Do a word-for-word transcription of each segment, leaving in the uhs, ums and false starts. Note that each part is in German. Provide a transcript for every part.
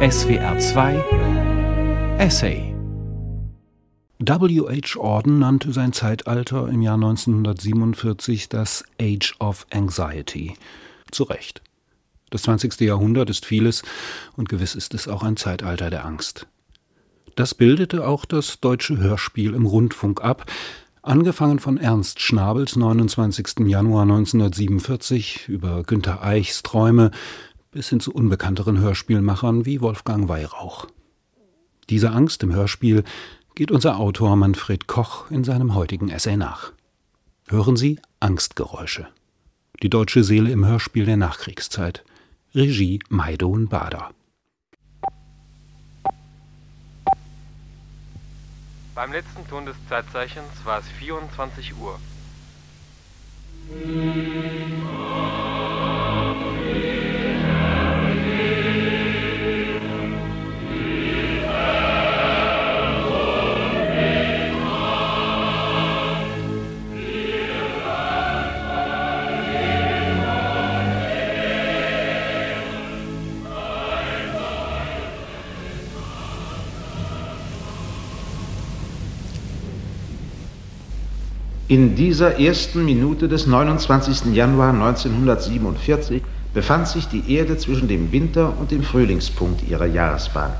S W R zwei Essay. W H Auden nannte sein Zeitalter im Jahr neunzehnhundertsiebenundvierzig das Age of Anxiety. Zu Recht. Das zwanzigste Jahrhundert ist vieles und gewiss ist es auch ein Zeitalter der Angst. Das bildete auch das deutsche Hörspiel im Rundfunk ab, angefangen von Ernst Schnabels neunundzwanzigsten Januar neunzehnhundertsiebenundvierzig über Günter Eichs Träume bis hin zu unbekannteren Hörspielmachern wie Wolfgang Weyrauch. Dieser Angst im Hörspiel geht unser Autor Manfred Koch in seinem heutigen Essay nach. Hören Sie Angstgeräusche. Die deutsche Seele im Hörspiel der Nachkriegszeit. Regie Maidon Bader. Beim letzten Ton des Zeitzeichens war es vierundzwanzig Uhr. In dieser ersten Minute des neunundzwanzigsten Januar neunzehnhundertsiebenundvierzig befand sich die Erde zwischen dem Winter- und dem Frühlingspunkt ihrer Jahresbahn.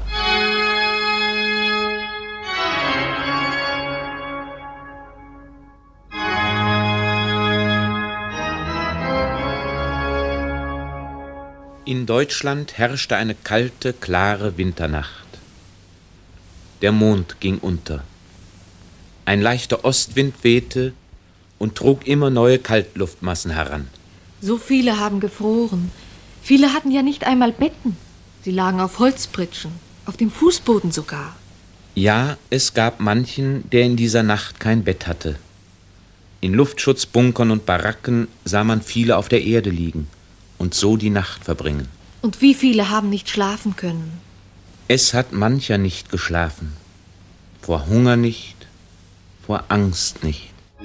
In Deutschland herrschte eine kalte, klare Winternacht. Der Mond ging unter. Ein leichter Ostwind wehte und trug immer neue Kaltluftmassen heran. So viele haben gefroren. Viele hatten ja nicht einmal Betten. Sie lagen auf Holzpritschen, auf dem Fußboden sogar. Ja, es gab manchen, der in dieser Nacht kein Bett hatte. In Luftschutzbunkern und Baracken sah man viele auf der Erde liegen und so die Nacht verbringen. Und wie viele haben nicht schlafen können? Es hat mancher nicht geschlafen. Vor Hunger nicht, vor Angst nicht.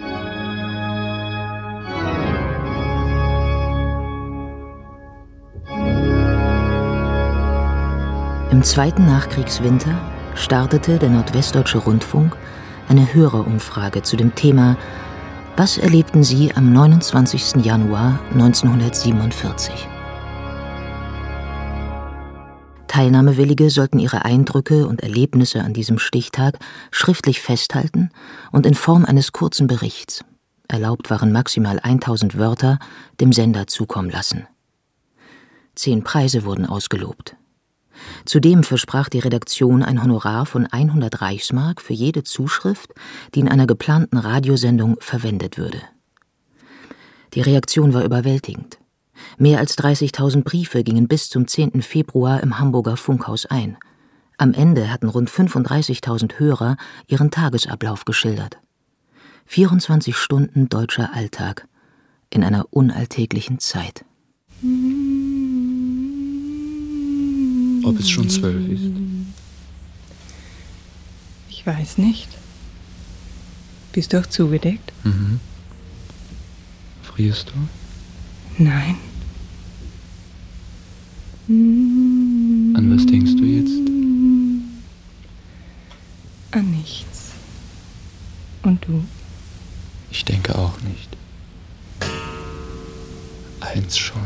Im zweiten Nachkriegswinter startete der Nordwestdeutsche Rundfunk eine Hörerumfrage zu dem Thema „Was erlebten Sie am neunundzwanzigsten Januar neunzehnhundertsiebenundvierzig?" Teilnahmewillige sollten ihre Eindrücke und Erlebnisse an diesem Stichtag schriftlich festhalten und in Form eines kurzen Berichts, erlaubt waren maximal tausend Wörter, dem Sender zukommen lassen. Zehn Preise wurden ausgelobt. Zudem versprach die Redaktion ein Honorar von hundert Reichsmark für jede Zuschrift, die in einer geplanten Radiosendung verwendet würde. Die Reaktion war überwältigend. Mehr als dreißigtausend Briefe gingen bis zum zehnten Februar im Hamburger Funkhaus ein. Am Ende hatten rund fünfunddreißigtausend Hörer ihren Tagesablauf geschildert. vierundzwanzig Stunden deutscher Alltag in einer unalltäglichen Zeit. Ob es schon zwölf ist? Ich weiß nicht. Bist du auch zugedeckt? Mhm. Frierst du? Nein. An was denkst du jetzt? An nichts. Und du? Ich denke auch nicht. Eins schon.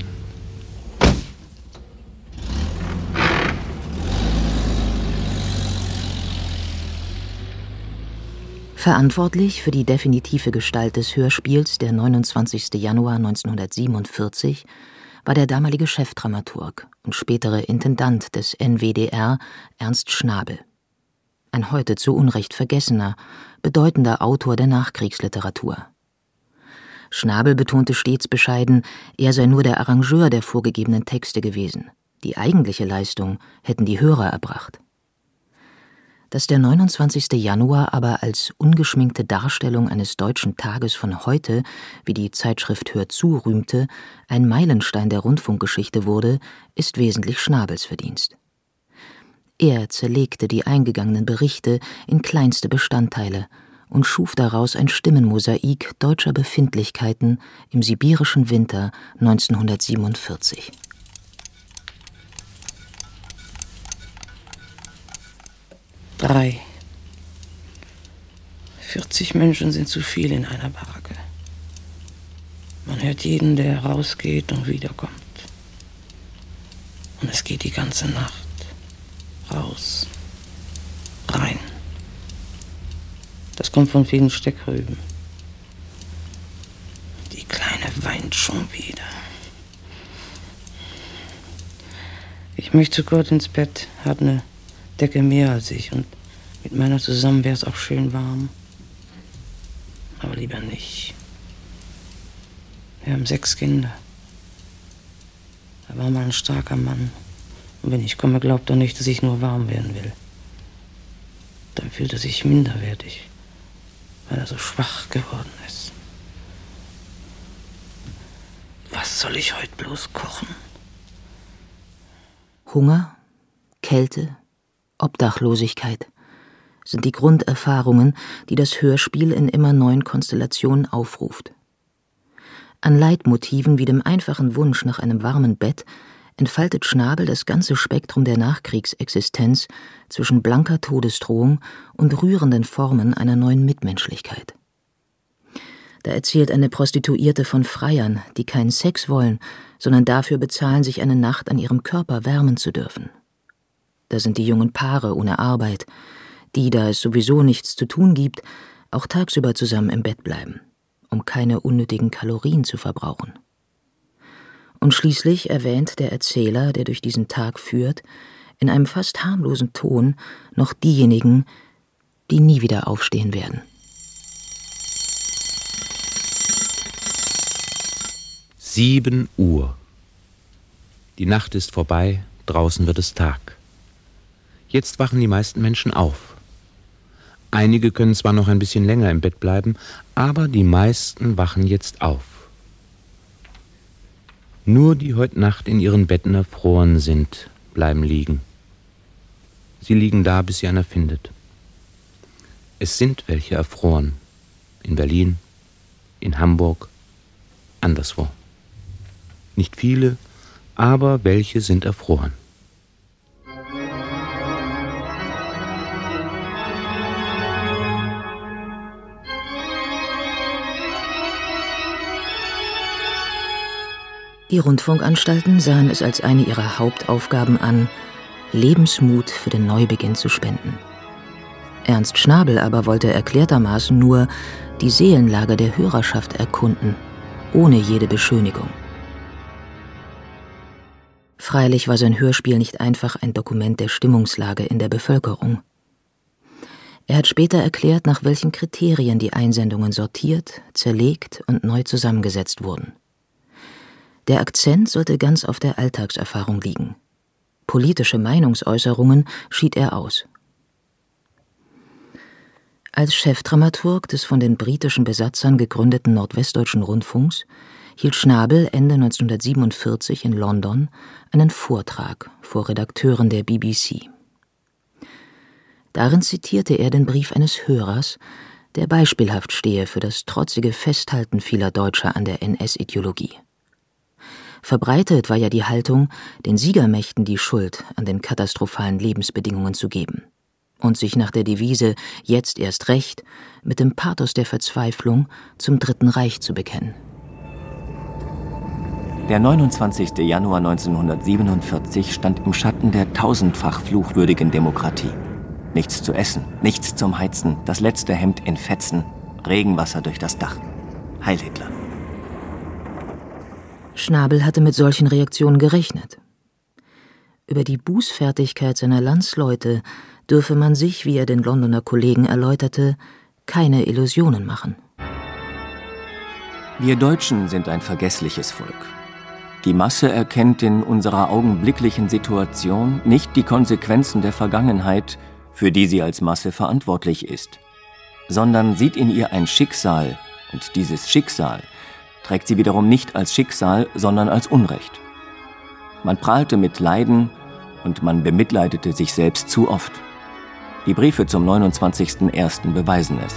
Verantwortlich für die definitive Gestalt des Hörspiels, der neunundzwanzigsten Januar neunzehnhundertsiebenundvierzig, war der damalige Chefdramaturg und spätere Intendant des N W D R, Ernst Schnabel. Ein heute zu Unrecht vergessener, bedeutender Autor der Nachkriegsliteratur. Schnabel betonte stets bescheiden, er sei nur der Arrangeur der vorgegebenen Texte gewesen. Die eigentliche Leistung hätten die Hörer erbracht. Dass der neunundzwanzigsten Januar aber als ungeschminkte Darstellung eines deutschen Tages von heute, wie die Zeitschrift Hör zu rühmte, ein Meilenstein der Rundfunkgeschichte wurde, ist wesentlich Schnabels Verdienst. Er zerlegte die eingegangenen Berichte in kleinste Bestandteile und schuf daraus ein Stimmenmosaik deutscher Befindlichkeiten im sibirischen Winter neunzehnhundertsiebenundvierzig. Drei. vierzig Menschen sind zu viel in einer Baracke. Man hört jeden, der rausgeht und wiederkommt. Und es geht die ganze Nacht. Raus. Rein. Das kommt von vielen Steckrüben. Die Kleine weint schon wieder. Ich möchte Gott ins Bett, hab eine Decke mehr als ich und mit meiner zusammen wär's auch schön warm. Aber lieber nicht. Wir haben sechs Kinder. Er war mal ein starker Mann. Und wenn ich komme, glaubt er nicht, dass ich nur warm werden will. Dann fühlt er sich minderwertig, weil er so schwach geworden ist. Was soll ich heute bloß kochen? Hunger, Kälte, Obdachlosigkeit sind die Grunderfahrungen, die das Hörspiel in immer neuen Konstellationen aufruft. An Leitmotiven wie dem einfachen Wunsch nach einem warmen Bett entfaltet Schnabel das ganze Spektrum der Nachkriegsexistenz zwischen blanker Todesdrohung und rührenden Formen einer neuen Mitmenschlichkeit. Da erzählt eine Prostituierte von Freiern, die keinen Sex wollen, sondern dafür bezahlen, sich eine Nacht an ihrem Körper wärmen zu dürfen. Da sind die jungen Paare ohne Arbeit, die, da es sowieso nichts zu tun gibt, auch tagsüber zusammen im Bett bleiben, um keine unnötigen Kalorien zu verbrauchen. Und schließlich erwähnt der Erzähler, der durch diesen Tag führt, in einem fast harmlosen Ton noch diejenigen, die nie wieder aufstehen werden. Sieben Uhr. Die Nacht ist vorbei, draußen wird es Tag. Jetzt wachen die meisten Menschen auf. Einige können zwar noch ein bisschen länger im Bett bleiben, aber die meisten wachen jetzt auf. Nur die heute Nacht in ihren Betten erfroren sind, bleiben liegen. Sie liegen da, bis sie einer findet. Es sind welche erfroren. In Berlin, in Hamburg, anderswo. Nicht viele, aber welche sind erfroren. Die Rundfunkanstalten sahen es als eine ihrer Hauptaufgaben an, Lebensmut für den Neubeginn zu spenden. Ernst Schnabel aber wollte erklärtermaßen nur die Seelenlage der Hörerschaft erkunden, ohne jede Beschönigung. Freilich war sein Hörspiel nicht einfach ein Dokument der Stimmungslage in der Bevölkerung. Er hat später erklärt, nach welchen Kriterien die Einsendungen sortiert, zerlegt und neu zusammengesetzt wurden. Der Akzent sollte ganz auf der Alltagserfahrung liegen. Politische Meinungsäußerungen schied er aus. Als Chefdramaturg des von den britischen Besatzern gegründeten Nordwestdeutschen Rundfunks hielt Schnabel Ende neunzehnhundertsiebenundvierzig in London einen Vortrag vor Redakteuren der B B C. Darin zitierte er den Brief eines Hörers, der beispielhaft stehe für das trotzige Festhalten vieler Deutscher an der N S-Ideologie. Verbreitet war ja die Haltung, den Siegermächten die Schuld an den katastrophalen Lebensbedingungen zu geben und sich nach der Devise »Jetzt erst recht« mit dem Pathos der Verzweiflung zum Dritten Reich zu bekennen. Der neunundzwanzigste Januar neunzehnhundertsiebenundvierzig stand im Schatten der tausendfach fluchwürdigen Demokratie. Nichts zu essen, nichts zum Heizen, das letzte Hemd in Fetzen, Regenwasser durch das Dach. Heil Hitler! Schnabel hatte mit solchen Reaktionen gerechnet. Über die Bußfertigkeit seiner Landsleute dürfe man sich, wie er den Londoner Kollegen erläuterte, keine Illusionen machen. Wir Deutschen sind ein vergessliches Volk. Die Masse erkennt in unserer augenblicklichen Situation nicht die Konsequenzen der Vergangenheit, für die sie als Masse verantwortlich ist, sondern sieht in ihr ein Schicksal, und dieses Schicksal trägt sie wiederum nicht als Schicksal, sondern als Unrecht. Man prahlte mit Leiden und man bemitleidete sich selbst zu oft. Die Briefe zum neunundzwanzigsten ersten beweisen es.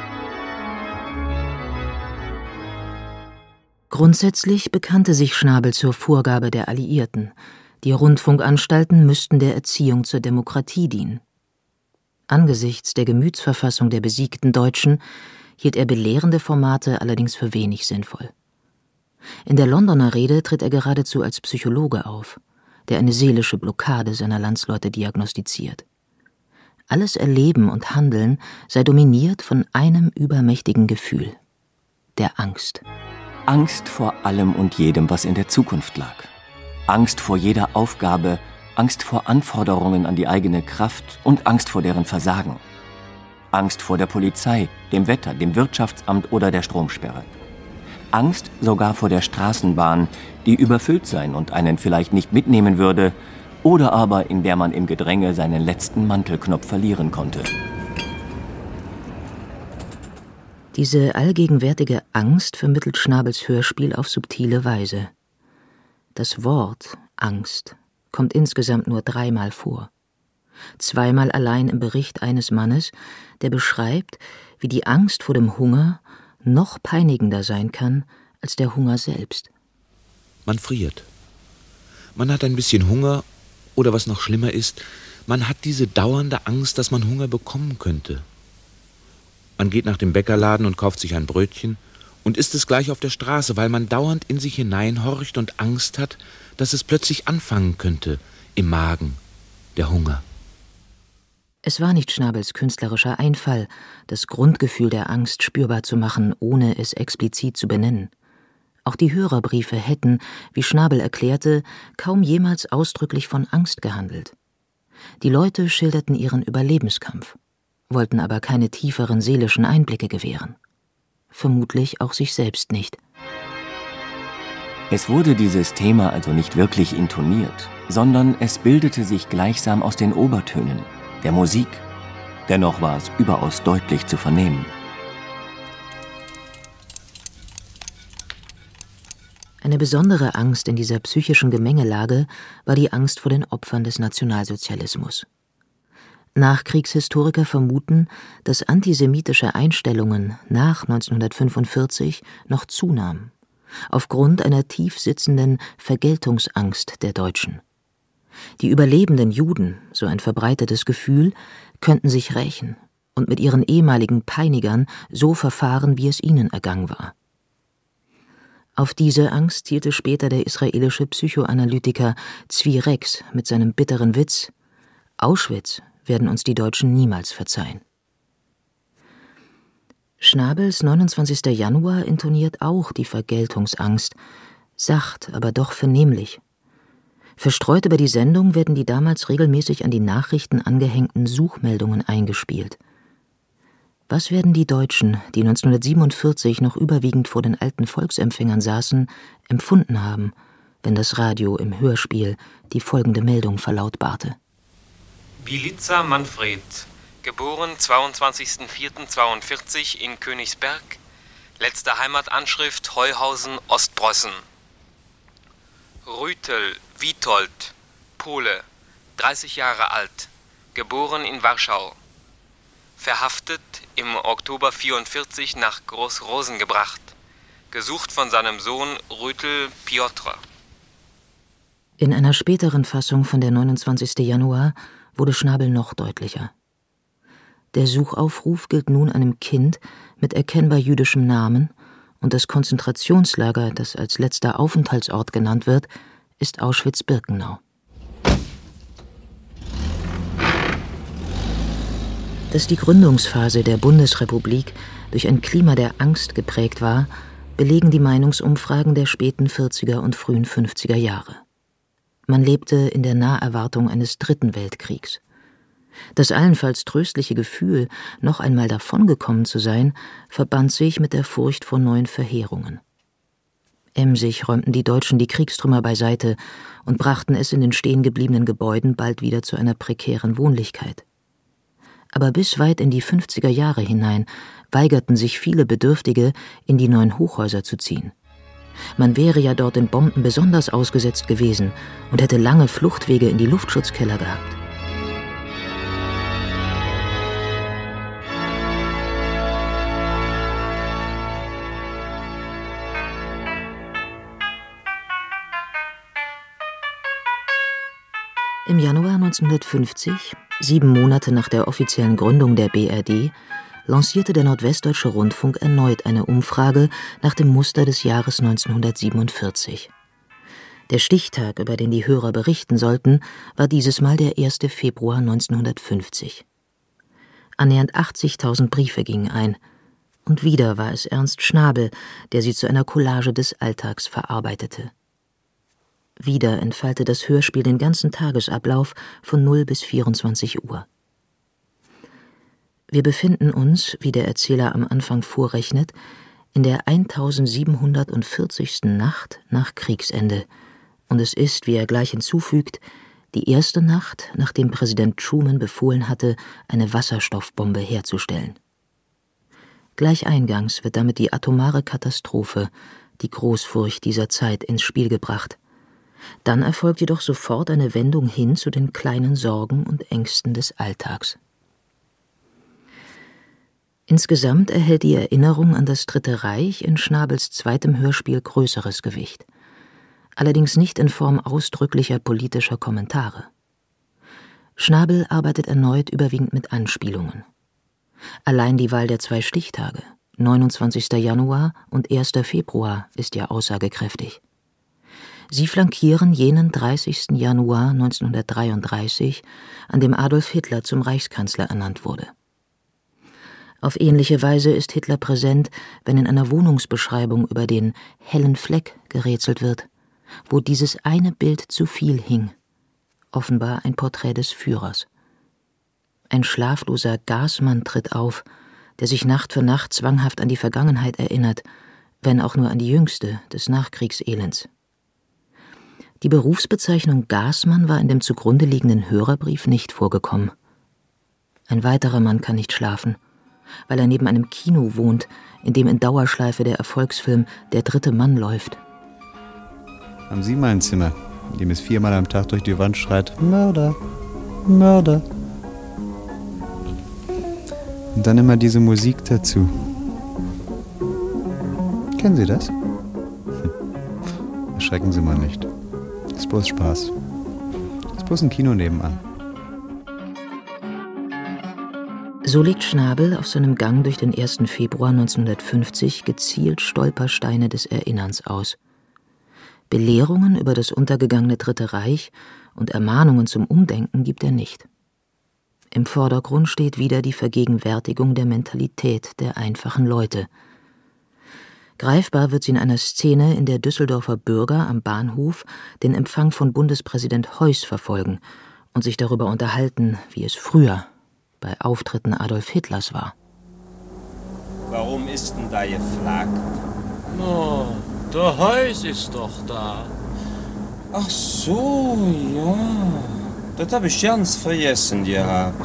Grundsätzlich bekannte sich Schnabel zur Vorgabe der Alliierten, die Rundfunkanstalten müssten der Erziehung zur Demokratie dienen. Angesichts der Gemütsverfassung der besiegten Deutschen hielt er belehrende Formate allerdings für wenig sinnvoll. In der Londoner Rede tritt er geradezu als Psychologe auf, der eine seelische Blockade seiner Landsleute diagnostiziert. Alles Erleben und Handeln sei dominiert von einem übermächtigen Gefühl: der Angst. Angst vor allem und jedem, was in der Zukunft lag. Angst vor jeder Aufgabe, Angst vor Anforderungen an die eigene Kraft und Angst vor deren Versagen. Angst vor der Polizei, dem Wetter, dem Wirtschaftsamt oder der Stromsperre. Angst sogar vor der Straßenbahn, die überfüllt sein und einen vielleicht nicht mitnehmen würde, oder aber in der man im Gedränge seinen letzten Mantelknopf verlieren konnte. Diese allgegenwärtige Angst vermittelt Schnabels Hörspiel auf subtile Weise. Das Wort Angst kommt insgesamt nur dreimal vor. Zweimal allein im Bericht eines Mannes, der beschreibt, wie die Angst vor dem Hunger noch peinigender sein kann als der Hunger selbst. Man friert. Man hat ein bisschen Hunger oder was noch schlimmer ist, man hat diese dauernde Angst, dass man Hunger bekommen könnte. Man geht nach dem Bäckerladen und kauft sich ein Brötchen und isst es gleich auf der Straße, weil man dauernd in sich hineinhorcht und Angst hat, dass es plötzlich anfangen könnte im Magen, der Hunger. Es war nicht Schnabels künstlerischer Einfall, das Grundgefühl der Angst spürbar zu machen, ohne es explizit zu benennen. Auch die Hörerbriefe hätten, wie Schnabel erklärte, kaum jemals ausdrücklich von Angst gehandelt. Die Leute schilderten ihren Überlebenskampf, wollten aber keine tieferen seelischen Einblicke gewähren. Vermutlich auch sich selbst nicht. Es wurde dieses Thema also nicht wirklich intoniert, sondern es bildete sich gleichsam aus den Obertönen, der Musik. Dennoch war es überaus deutlich zu vernehmen. Eine besondere Angst in dieser psychischen Gemengelage war die Angst vor den Opfern des Nationalsozialismus. Nachkriegshistoriker vermuten, dass antisemitische Einstellungen nach neunzehnhundertfünfundvierzig noch zunahmen, aufgrund einer tief sitzenden Vergeltungsangst der Deutschen. Die überlebenden Juden, so ein verbreitetes Gefühl, könnten sich rächen und mit ihren ehemaligen Peinigern so verfahren, wie es ihnen ergangen war. Auf diese Angst zielte später der israelische Psychoanalytiker Zvi Rex mit seinem bitteren Witz: Auschwitz werden uns die Deutschen niemals verzeihen. Schnabels neunundzwanzigster Januar intoniert auch die Vergeltungsangst, sacht, aber doch vernehmlich. Verstreut über die Sendung werden die damals regelmäßig an die Nachrichten angehängten Suchmeldungen eingespielt. Was werden die Deutschen, die neunzehnhundertsiebenundvierzig noch überwiegend vor den alten Volksempfängern saßen, empfunden haben, wenn das Radio im Hörspiel die folgende Meldung verlautbarte? Bilica Manfred, geboren zweiundzwanzigster vierter zweiundvierzig in Königsberg, letzte Heimatanschrift Heuhausen, Ostpreußen. Rütel Witold, Pole, dreißig Jahre alt, geboren in Warschau. Verhaftet, im Oktober vierundvierzig nach Groß-Rosen gebracht. Gesucht von seinem Sohn Rütel Piotr. In einer späteren Fassung von der neunundzwanzigster Januar wurde Schnabel noch deutlicher. Der Suchaufruf gilt nun einem Kind mit erkennbar jüdischem Namen, und das Konzentrationslager, das als letzter Aufenthaltsort genannt wird, ist Auschwitz-Birkenau. Dass die Gründungsphase der Bundesrepublik durch ein Klima der Angst geprägt war, belegen die Meinungsumfragen der späten vierziger und frühen fünfziger Jahre. Man lebte in der Naherwartung eines dritten Weltkriegs. Das allenfalls tröstliche Gefühl, noch einmal davongekommen zu sein, verband sich mit der Furcht vor neuen Verheerungen. Emsig räumten die Deutschen die Kriegstrümmer beiseite und brachten es in den stehengebliebenen Gebäuden bald wieder zu einer prekären Wohnlichkeit. Aber bis weit in die fünfziger Jahre hinein weigerten sich viele Bedürftige, in die neuen Hochhäuser zu ziehen. Man wäre ja dort den Bomben besonders ausgesetzt gewesen und hätte lange Fluchtwege in die Luftschutzkeller gehabt. Im Januar neunzehnhundertfünfzig Sieben Monate nach der offiziellen Gründung der B R D lancierte der Nordwestdeutsche Rundfunk erneut eine Umfrage nach dem Muster des Jahres neunzehnhundertsiebenundvierzig. Der Stichtag, über den die Hörer berichten sollten, war dieses Mal der erste Februar neunzehnhundertfünfzig. Annähernd achtzigtausend Briefe gingen ein. Und wieder war es Ernst Schnabel, der sie zu einer Collage des Alltags verarbeitete. Wieder entfaltet das Hörspiel den ganzen Tagesablauf von null bis vierundzwanzig Uhr. Wir befinden uns, wie der Erzähler am Anfang vorrechnet, in der eintausendsiebenhundertvierzigsten Nacht nach Kriegsende, und es ist, wie er gleich hinzufügt, die erste Nacht, nachdem Präsident Truman befohlen hatte, eine Wasserstoffbombe herzustellen. Gleich eingangs wird damit die atomare Katastrophe, die Großfurcht dieser Zeit, ins Spiel gebracht. Dann erfolgt jedoch sofort eine Wendung hin zu den kleinen Sorgen und Ängsten des Alltags. Insgesamt erhält die Erinnerung an das Dritte Reich in Schnabels zweitem Hörspiel größeres Gewicht. Allerdings nicht in Form ausdrücklicher politischer Kommentare. Schnabel arbeitet erneut überwiegend mit Anspielungen. Allein die Wahl der zwei Stichtage, neunundzwanzigster Januar und erster Februar, ist ja aussagekräftig. Sie flankieren jenen dreißigsten Januar neunzehnhundertdreiunddreißig, an dem Adolf Hitler zum Reichskanzler ernannt wurde. Auf ähnliche Weise ist Hitler präsent, wenn in einer Wohnungsbeschreibung über den hellen Fleck gerätselt wird, wo dieses eine Bild zu viel hing, offenbar ein Porträt des Führers. Ein schlafloser Gasmann tritt auf, der sich Nacht für Nacht zwanghaft an die Vergangenheit erinnert, wenn auch nur an die jüngste des Nachkriegselends. Die Berufsbezeichnung Gasmann war in dem zugrunde liegenden Hörerbrief nicht vorgekommen. Ein weiterer Mann kann nicht schlafen, weil er neben einem Kino wohnt, in dem in Dauerschleife der Erfolgsfilm Der dritte Mann läuft. Haben Sie mal ein Zimmer, in dem es viermal am Tag durch die Wand schreit, Mörder, Mörder. Und dann immer diese Musik dazu. Kennen Sie das? Hm. Erschrecken Sie mal nicht. Ist bloß Spaß. Ist bloß ein Kino nebenan. So legt Schnabel auf seinem Gang durch den ersten Februar neunzehnhundertfünfzig gezielt Stolpersteine des Erinnerns aus. Belehrungen über das untergegangene Dritte Reich und Ermahnungen zum Umdenken gibt er nicht. Im Vordergrund steht wieder die Vergegenwärtigung der Mentalität der einfachen Leute. Greifbar wird sie in einer Szene, in der Düsseldorfer Bürger am Bahnhof den Empfang von Bundespräsident Heuss verfolgen und sich darüber unterhalten, wie es früher bei Auftritten Adolf Hitlers war. Warum ist denn da geflaggt? No, der Heuss ist doch da. Ach so, ja. Das habe ich ganz vergessen gehabt.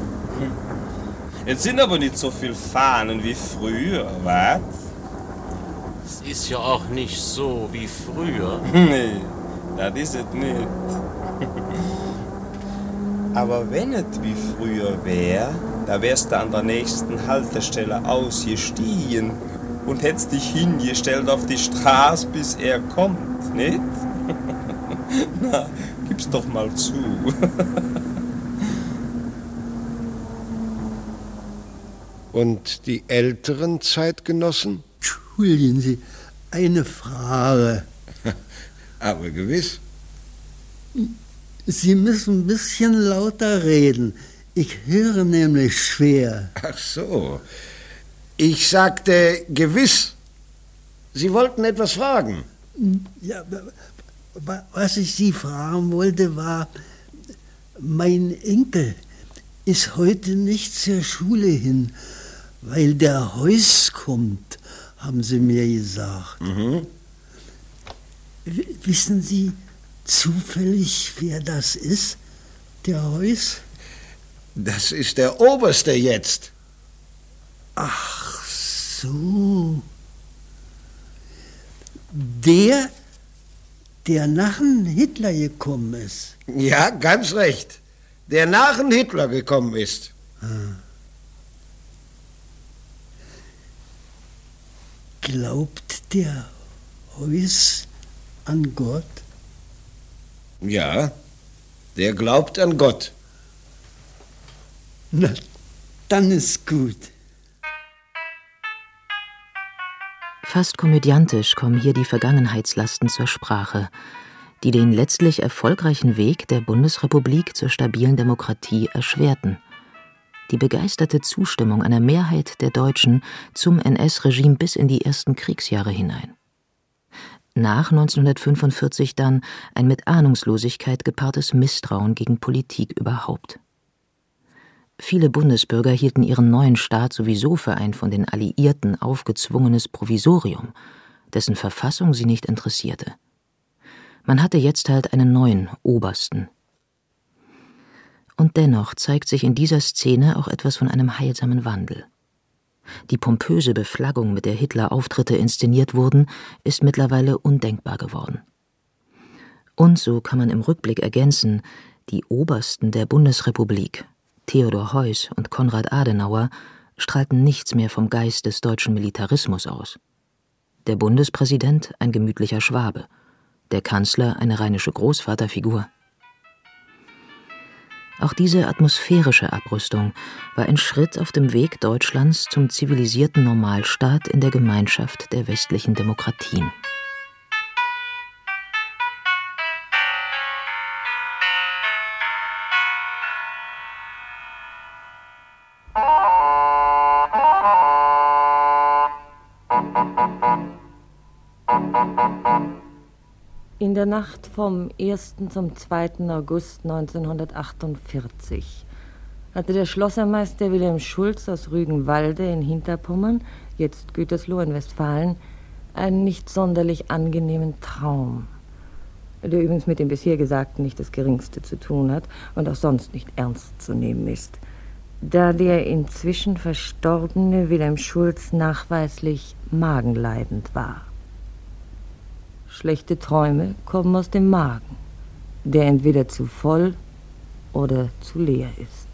Jetzt sind aber nicht so viele Fahnen wie früher, was? Es ist ja auch nicht so wie früher. Nee, das ist es nicht. Aber wenn es wie früher wäre, da wärst du an der nächsten Haltestelle ausgestiegen und hättest dich hingestellt auf die Straße, bis er kommt, nicht? Na, gib's doch mal zu. Und die älteren Zeitgenossen? Entschuldigen Sie, eine Frage. Aber gewiss. Sie müssen ein bisschen lauter reden. Ich höre nämlich schwer. Ach so. Ich sagte gewiss. Sie wollten etwas fragen. Ja, was ich Sie fragen wollte, war, mein Enkel ist heute nicht zur Schule hin, weil der Heuss kommt, haben Sie mir gesagt. Mhm. W- wissen Sie zufällig, wer das ist, der Heuss? Das ist der Oberste jetzt. Ach so. Der, der nach dem Hitler gekommen ist. Ja, ganz recht. Der nach dem Hitler gekommen ist. Ah. Glaubt der Heuss an Gott? Ja, der glaubt an Gott. Na, dann ist gut. Fast komödiantisch kommen hier die Vergangenheitslasten zur Sprache, die den letztlich erfolgreichen Weg der Bundesrepublik zur stabilen Demokratie erschwerten. Die begeisterte Zustimmung einer Mehrheit der Deutschen zum N S-Regime bis in die ersten Kriegsjahre hinein. Nach neunzehnhundertfünfundvierzig dann ein mit Ahnungslosigkeit gepaartes Misstrauen gegen Politik überhaupt. Viele Bundesbürger hielten ihren neuen Staat sowieso für ein von den Alliierten aufgezwungenes Provisorium, dessen Verfassung sie nicht interessierte. Man hatte jetzt halt einen neuen Obersten. Und dennoch zeigt sich in dieser Szene auch etwas von einem heilsamen Wandel. Die pompöse Beflaggung, mit der Hitler-Auftritte inszeniert wurden, ist mittlerweile undenkbar geworden. Und so kann man im Rückblick ergänzen, die Obersten der Bundesrepublik, Theodor Heuss und Konrad Adenauer, strahlten nichts mehr vom Geist des deutschen Militarismus aus. Der Bundespräsident ein gemütlicher Schwabe, der Kanzler eine rheinische Großvaterfigur. Auch diese atmosphärische Abrüstung war ein Schritt auf dem Weg Deutschlands zum zivilisierten Normalstaat in der Gemeinschaft der westlichen Demokratien. In der Nacht vom ersten zum zweiten August neunzehnhundertachtundvierzig hatte der Schlossermeister Wilhelm Schulz aus Rügenwalde in Hinterpommern, jetzt Gütersloh in Westfalen, einen nicht sonderlich angenehmen Traum, der übrigens mit dem bisher Gesagten nicht das Geringste zu tun hat und auch sonst nicht ernst zu nehmen ist, da der inzwischen verstorbene Wilhelm Schulz nachweislich magenleidend war. Schlechte Träume kommen aus dem Magen, der entweder zu voll oder zu leer ist.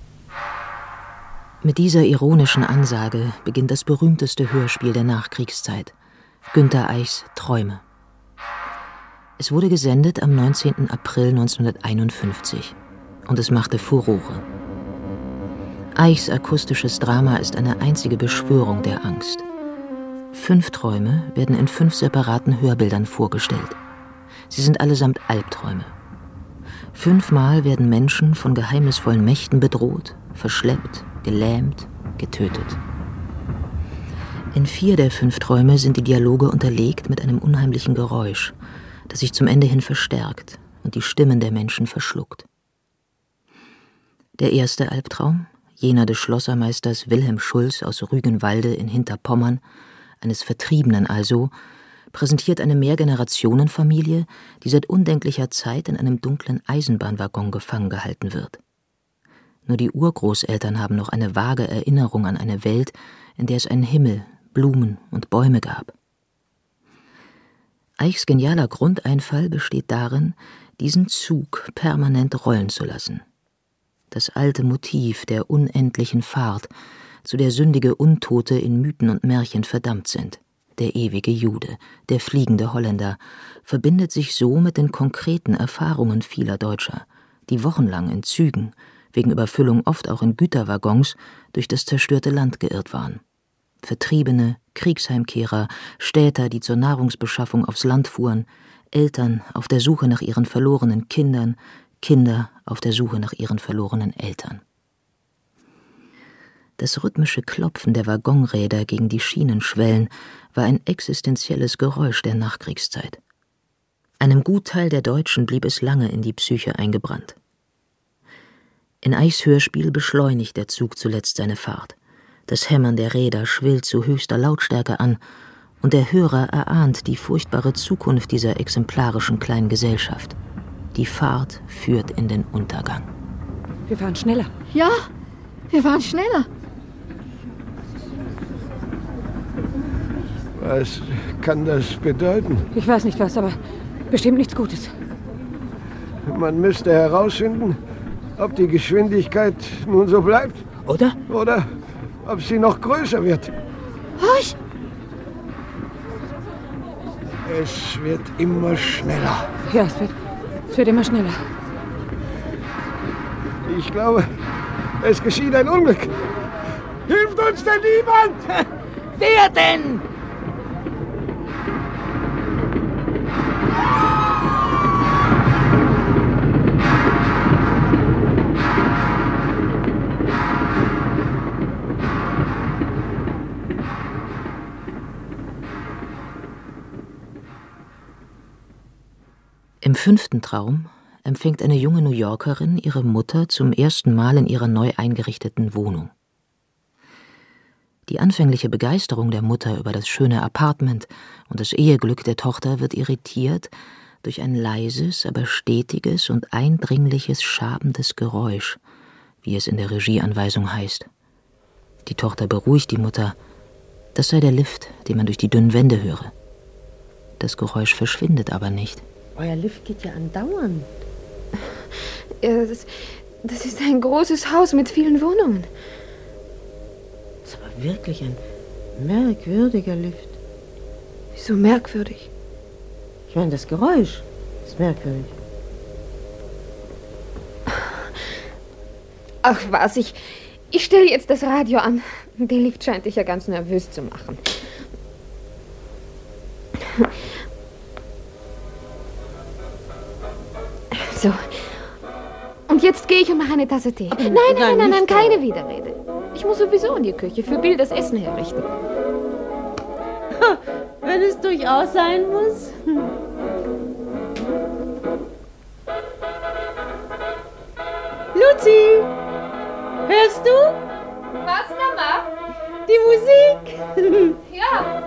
Mit dieser ironischen Ansage beginnt das berühmteste Hörspiel der Nachkriegszeit, Günter Eichs Träume. Es wurde gesendet am neunzehnten April neunzehnhunderteinundfünfzig und es machte Furore. Eichs akustisches Drama ist eine einzige Beschwörung der Angst. Fünf Träume werden in fünf separaten Hörbildern vorgestellt. Sie sind allesamt Albträume. Fünfmal werden Menschen von geheimnisvollen Mächten bedroht, verschleppt, gelähmt, getötet. In vier der fünf Träume sind die Dialoge unterlegt mit einem unheimlichen Geräusch, das sich zum Ende hin verstärkt und die Stimmen der Menschen verschluckt. Der erste Albtraum, jener des Schlossermeisters Wilhelm Schulz aus Rügenwalde in Hinterpommern, eines Vertriebenen also, präsentiert eine Mehrgenerationenfamilie, die seit undenklicher Zeit in einem dunklen Eisenbahnwaggon gefangen gehalten wird. Nur die Urgroßeltern haben noch eine vage Erinnerung an eine Welt, in der es einen Himmel, Blumen und Bäume gab. Eichs genialer Grundeinfall besteht darin, diesen Zug permanent rollen zu lassen. Das alte Motiv der unendlichen Fahrt, zu der sündige Untote in Mythen und Märchen verdammt sind, der ewige Jude, der fliegende Holländer, verbindet sich so mit den konkreten Erfahrungen vieler Deutscher, die wochenlang in Zügen, wegen Überfüllung oft auch in Güterwaggons, durch das zerstörte Land geirrt waren. Vertriebene, Kriegsheimkehrer, Städter, die zur Nahrungsbeschaffung aufs Land fuhren, Eltern auf der Suche nach ihren verlorenen Kindern, Kinder auf der Suche nach ihren verlorenen Eltern. Das rhythmische Klopfen der Waggonräder gegen die Schienenschwellen war ein existenzielles Geräusch der Nachkriegszeit. Einem Gutteil der Deutschen blieb es lange in die Psyche eingebrannt. In Eichs Hörspiel beschleunigt der Zug zuletzt seine Fahrt. Das Hämmern der Räder schwillt zu höchster Lautstärke an und der Hörer erahnt die furchtbare Zukunft dieser exemplarischen kleinen Gesellschaft. Die Fahrt führt in den Untergang. Wir fahren schneller. Ja, wir fahren schneller. Was kann das bedeuten? Ich weiß nicht was, aber bestimmt nichts Gutes. Man müsste herausfinden, ob die Geschwindigkeit nun so bleibt. Oder? Oder ob sie noch größer wird. Husch! Es wird immer schneller. Ja, es wird, es wird immer schneller. Ich glaube, Es geschieht ein Unglück. Hilft uns denn niemand? Wer denn? Im fünften Traum empfängt eine junge New Yorkerin ihre Mutter zum ersten Mal in ihrer neu eingerichteten Wohnung. Die anfängliche Begeisterung der Mutter über das schöne Appartement und das Eheglück der Tochter wird irritiert durch ein leises, aber stetiges und eindringliches, schabendes Geräusch, wie es in der Regieanweisung heißt. Die Tochter beruhigt die Mutter. Das sei der Lift, den man durch die dünnen Wände höre. Das Geräusch verschwindet aber nicht. Euer Lift geht ja andauernd. Ja, das, das ist ein großes Haus mit vielen Wohnungen. Das ist aber wirklich ein merkwürdiger Lift. Wieso merkwürdig? Ich meine, das Geräusch ist merkwürdig. Ach was, ich, ich stelle jetzt das Radio an. Der Lift scheint dich ja ganz nervös zu machen. So. Und jetzt gehe ich und mache eine Tasse Tee. Nein, nein, nein, nein, nein, keine Widerrede. Ich muss sowieso in die Küche für Bill das Essen herrichten. Wenn es durchaus sein muss. Luzi, hörst du? Was, Mama? Die Musik? Ja.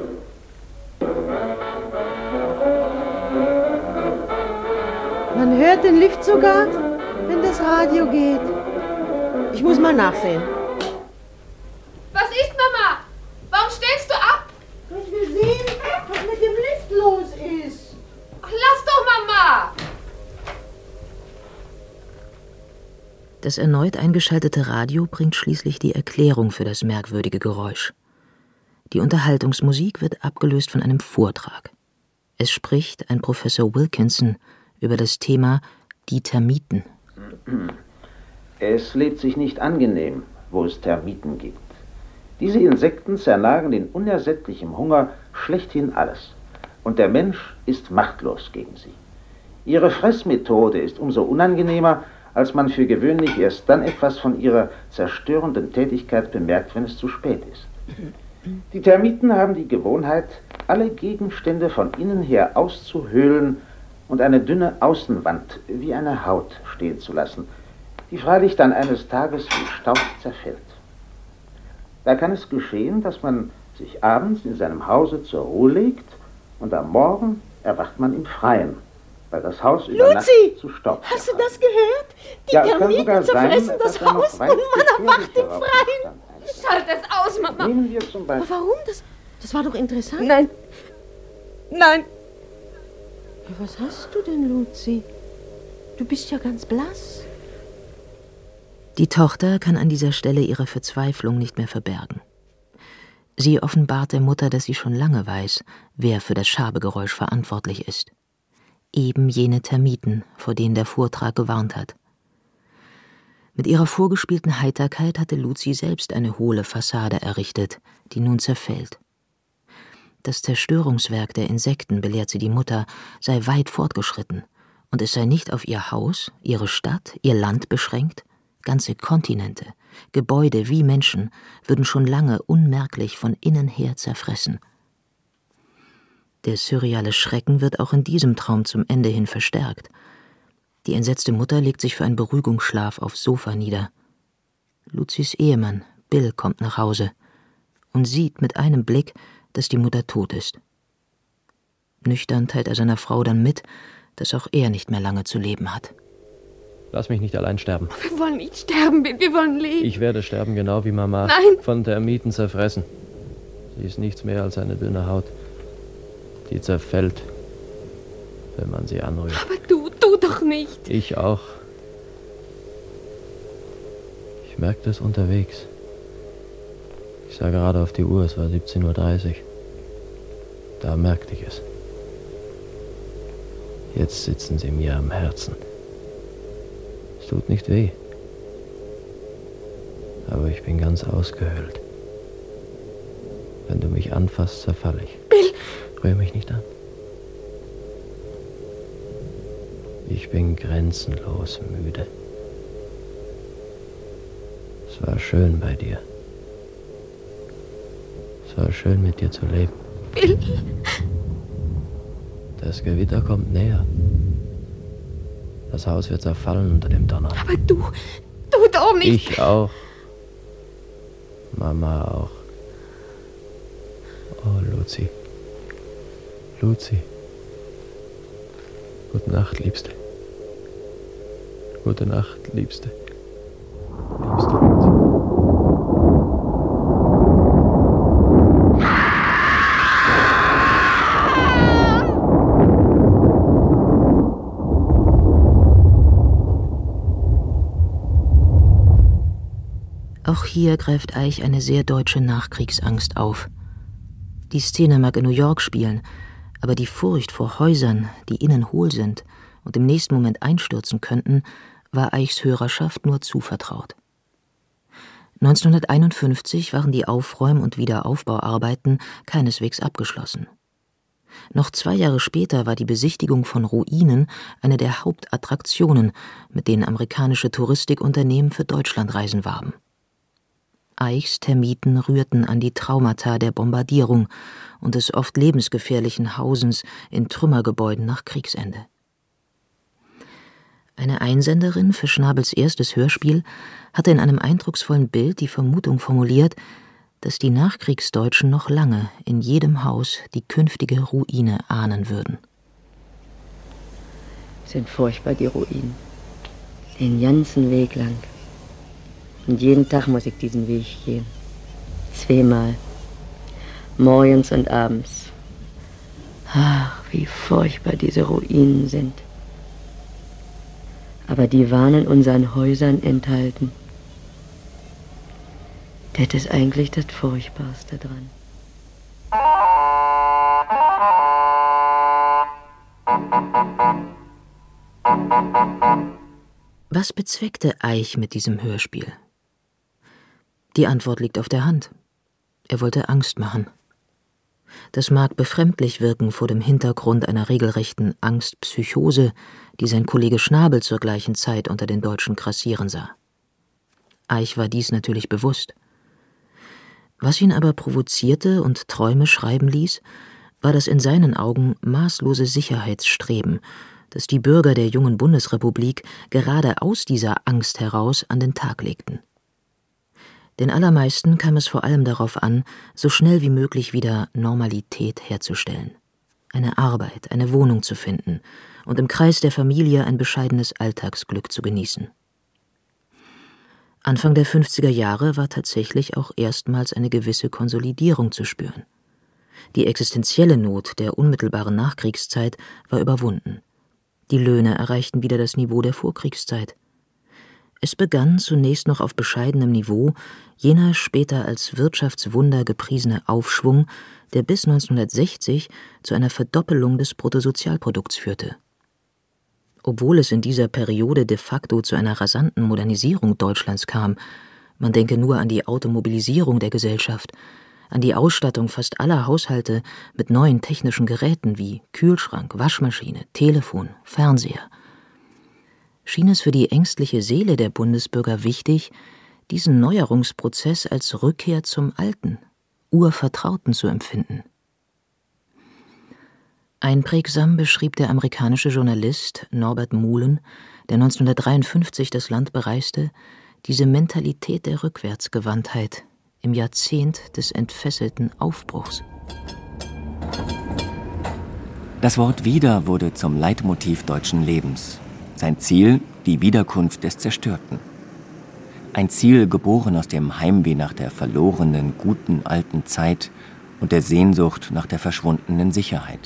Man hört den Lift sogar, wenn das Radio geht. Ich muss mal nachsehen. Was ist, Mama? Warum stellst du ab? Ich will sehen, was mit dem Lift los ist. Ach, lass doch, Mama! Das erneut eingeschaltete Radio bringt schließlich die Erklärung für das merkwürdige Geräusch. Die Unterhaltungsmusik wird abgelöst von einem Vortrag. Es spricht ein Professor Wilkinson über das Thema die Termiten. Es lebt sich nicht angenehm, wo es Termiten gibt. Diese Insekten zernagen in unersättlichem Hunger schlechthin alles. Und der Mensch ist machtlos gegen sie. Ihre Fressmethode ist umso unangenehmer, als man für gewöhnlich erst dann etwas von ihrer zerstörenden Tätigkeit bemerkt, wenn es zu spät ist. Die Termiten haben die Gewohnheit, alle Gegenstände von innen her auszuhöhlen und eine dünne Außenwand wie eine Haut stehen zu lassen, die freilich dann eines Tages wie Staub zerfällt. Da kann es geschehen, dass man sich abends in seinem Hause zur Ruhe legt und am Morgen erwacht man im Freien, weil das Haus über Nacht zu Staub Hast du das gehört? Die ja, Termiten zerfressen sein, das Haus und man erwacht im Freien. Schalt es aus, Mama. Nehmen wir zum Beispiel... Aber warum? Das, das war doch interessant. Nein. Nein. Ja, was hast du denn, Luzi? Du bist ja ganz blass. Die Tochter kann an dieser Stelle ihre Verzweiflung nicht mehr verbergen. Sie offenbart der Mutter, dass sie schon lange weiß, wer für das Schabegeräusch verantwortlich ist. Eben jene Termiten, vor denen der Vortrag gewarnt hat. Mit ihrer vorgespielten Heiterkeit hatte Luzi selbst eine hohle Fassade errichtet, die nun zerfällt. Das Zerstörungswerk der Insekten, belehrt sie die Mutter, sei weit fortgeschritten und es sei nicht auf ihr Haus, ihre Stadt, ihr Land beschränkt. Ganze Kontinente, Gebäude wie Menschen würden schon lange unmerklich von innen her zerfressen. Der surreale Schrecken wird auch in diesem Traum zum Ende hin verstärkt. Die entsetzte Mutter legt sich für einen Beruhigungsschlaf aufs Sofa nieder. Luzis Ehemann, Bill, kommt nach Hause und sieht mit einem Blick, dass die Mutter tot ist. Nüchtern teilt er seiner Frau dann mit, dass auch er nicht mehr lange zu leben hat. Lass mich nicht allein sterben. Wir wollen nicht sterben, Bill, wir wollen leben. Ich werde sterben, genau wie Mama. Nein. Von Termiten zerfressen. Sie ist nichts mehr als eine dünne Haut. Die zerfällt, wenn man sie anrührt. Aber du, du doch nicht. Ich auch. Ich merke das unterwegs. Ich sah gerade auf die Uhr, es war siebzehn Uhr dreißig. Da merkte ich es. Jetzt sitzen sie mir am Herzen. Es tut nicht weh. Aber ich bin ganz ausgehöhlt. Wenn du mich anfasst, zerfall ich. Bill! Rühr mich nicht an. Ich bin grenzenlos müde. Es war schön bei dir. Es war schön, mit dir zu leben. Bill! Das Gewitter kommt näher. Das Haus wird zerfallen unter dem Donner. Aber du, du doch nicht. Ich auch. Mama auch. Oh, Luzi. Luzi. Gute Nacht, Liebste. Gute Nacht, Liebste. Liebste Luzi. Auch hier greift Eich eine sehr deutsche Nachkriegsangst auf. Die Szene mag in New York spielen, aber die Furcht vor Häusern, die innen hohl sind und im nächsten Moment einstürzen könnten, war Eichs Hörerschaft nur zuvertraut. neunzehnhunderteinundfünfzig waren die Aufräum- und Wiederaufbauarbeiten keineswegs abgeschlossen. Noch zwei Jahre später war die Besichtigung von Ruinen eine der Hauptattraktionen, mit denen amerikanische Touristikunternehmen für Deutschlandreisen warben. Eichs Termiten rührten an die Traumata der Bombardierung und des oft lebensgefährlichen Hausens in Trümmergebäuden nach Kriegsende. Eine Einsenderin für Schnabels erstes Hörspiel hatte in einem eindrucksvollen Bild die Vermutung formuliert, dass die Nachkriegsdeutschen noch lange in jedem Haus die künftige Ruine ahnen würden. Sind furchtbar, die Ruinen. Den ganzen Weg lang. Und jeden Tag muss ich diesen Weg gehen. Zweimal. Morgens und abends. Ach, wie furchtbar diese Ruinen sind. Aber die waren in unseren Häusern enthalten. Das ist eigentlich das Furchtbarste dran. Was bezweckte Eich mit diesem Hörspiel? Die Antwort liegt auf der Hand. Er wollte Angst machen. Das mag befremdlich wirken vor dem Hintergrund einer regelrechten Angstpsychose, die sein Kollege Schnabel zur gleichen Zeit unter den Deutschen grassieren sah. Eich war dies natürlich bewusst. Was ihn aber provozierte und Träume schreiben ließ, war das in seinen Augen maßlose Sicherheitsstreben, das die Bürger der jungen Bundesrepublik gerade aus dieser Angst heraus an den Tag legten. Den allermeisten kam es vor allem darauf an, so schnell wie möglich wieder Normalität herzustellen. Eine Arbeit, eine Wohnung zu finden und im Kreis der Familie ein bescheidenes Alltagsglück zu genießen. Anfang der fünfziger Jahre war tatsächlich auch erstmals eine gewisse Konsolidierung zu spüren. Die existenzielle Not der unmittelbaren Nachkriegszeit war überwunden. Die Löhne erreichten wieder das Niveau der Vorkriegszeit. Es begann zunächst noch auf bescheidenem Niveau jener später als Wirtschaftswunder gepriesene Aufschwung, der bis neunzehnhundertsechzig zu einer Verdoppelung des Bruttosozialprodukts führte. Obwohl es in dieser Periode de facto zu einer rasanten Modernisierung Deutschlands kam, man denke nur an die Automobilisierung der Gesellschaft, an die Ausstattung fast aller Haushalte mit neuen technischen Geräten wie Kühlschrank, Waschmaschine, Telefon, Fernseher, schien es für die ängstliche Seele der Bundesbürger wichtig, diesen Neuerungsprozess als Rückkehr zum Alten, Urvertrauten zu empfinden. Einprägsam beschrieb der amerikanische Journalist Norbert Muhlen, der neunzehnhundertdreiundfünfzig das Land bereiste, diese Mentalität der Rückwärtsgewandtheit im Jahrzehnt des entfesselten Aufbruchs. Das Wort Wieder wurde zum Leitmotiv deutschen Lebens. Sein Ziel, die Wiederkunft des Zerstörten. Ein Ziel, geboren aus dem Heimweh nach der verlorenen, guten, alten Zeit und der Sehnsucht nach der verschwundenen Sicherheit.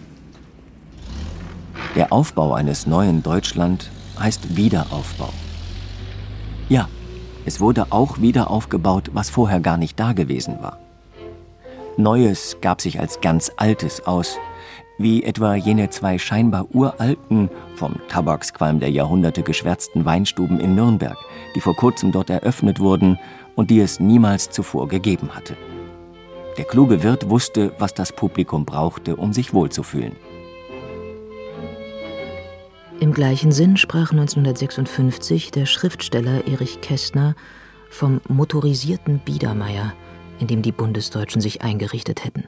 Der Aufbau eines neuen Deutschland heißt Wiederaufbau. Ja, es wurde auch wieder aufgebaut, was vorher gar nicht da gewesen war. Neues gab sich als ganz Altes aus, wie etwa jene zwei scheinbar uralten, vom Tabaksqualm der Jahrhunderte geschwärzten Weinstuben in Nürnberg, die vor kurzem dort eröffnet wurden und die es niemals zuvor gegeben hatte. Der kluge Wirt wusste, was das Publikum brauchte, um sich wohlzufühlen. Im gleichen Sinn sprach neunzehnhundertsechsundfünfzig der Schriftsteller Erich Kästner vom motorisierten Biedermeier, in dem die Bundesdeutschen sich eingerichtet hätten.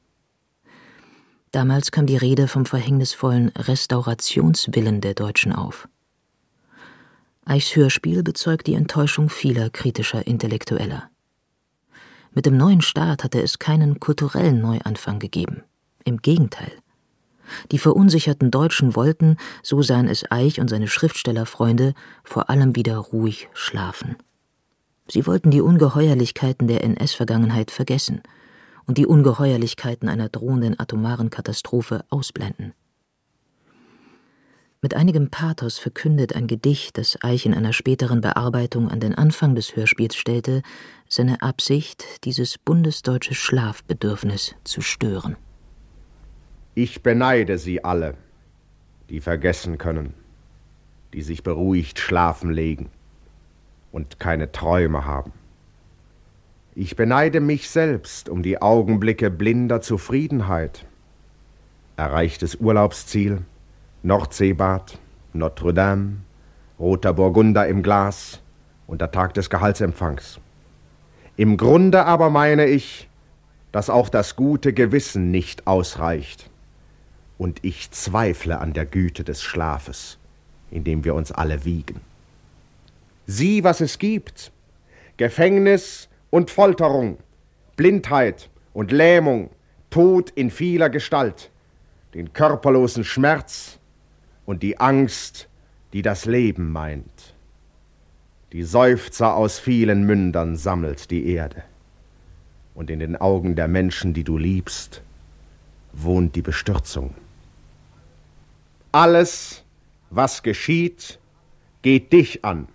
Damals kam die Rede vom verhängnisvollen Restaurationswillen der Deutschen auf. Eichs Hörspiel bezeugt die Enttäuschung vieler kritischer Intellektueller. Mit dem neuen Staat hatte es keinen kulturellen Neuanfang gegeben. Im Gegenteil. Die verunsicherten Deutschen wollten, so sahen es Eich und seine Schriftstellerfreunde, vor allem wieder ruhig schlafen. Sie wollten die Ungeheuerlichkeiten der N S-Vergangenheit vergessen und die Ungeheuerlichkeiten einer drohenden atomaren Katastrophe ausblenden. Mit einigem Pathos verkündet ein Gedicht, das Eich in einer späteren Bearbeitung an den Anfang des Hörspiels stellte, seine Absicht, dieses bundesdeutsche Schlafbedürfnis zu stören. Ich beneide sie alle, die vergessen können, die sich beruhigt schlafen legen und keine Träume haben. Ich beneide mich selbst um die Augenblicke blinder Zufriedenheit. Erreichtes Urlaubsziel, Nordseebad, Notre-Dame, roter Burgunder im Glas und der Tag des Gehaltsempfangs. Im Grunde aber meine ich, dass auch das gute Gewissen nicht ausreicht. Und ich zweifle an der Güte des Schlafes, in dem wir uns alle wiegen. Sieh, was es gibt: Gefängnis und Folterung, Blindheit und Lähmung, Tod in vieler Gestalt, den körperlosen Schmerz und die Angst, die das Leben meint. Die Seufzer aus vielen Mündern sammelt die Erde. Und in den Augen der Menschen, die du liebst, wohnt die Bestürzung. Alles, was geschieht, geht dich an.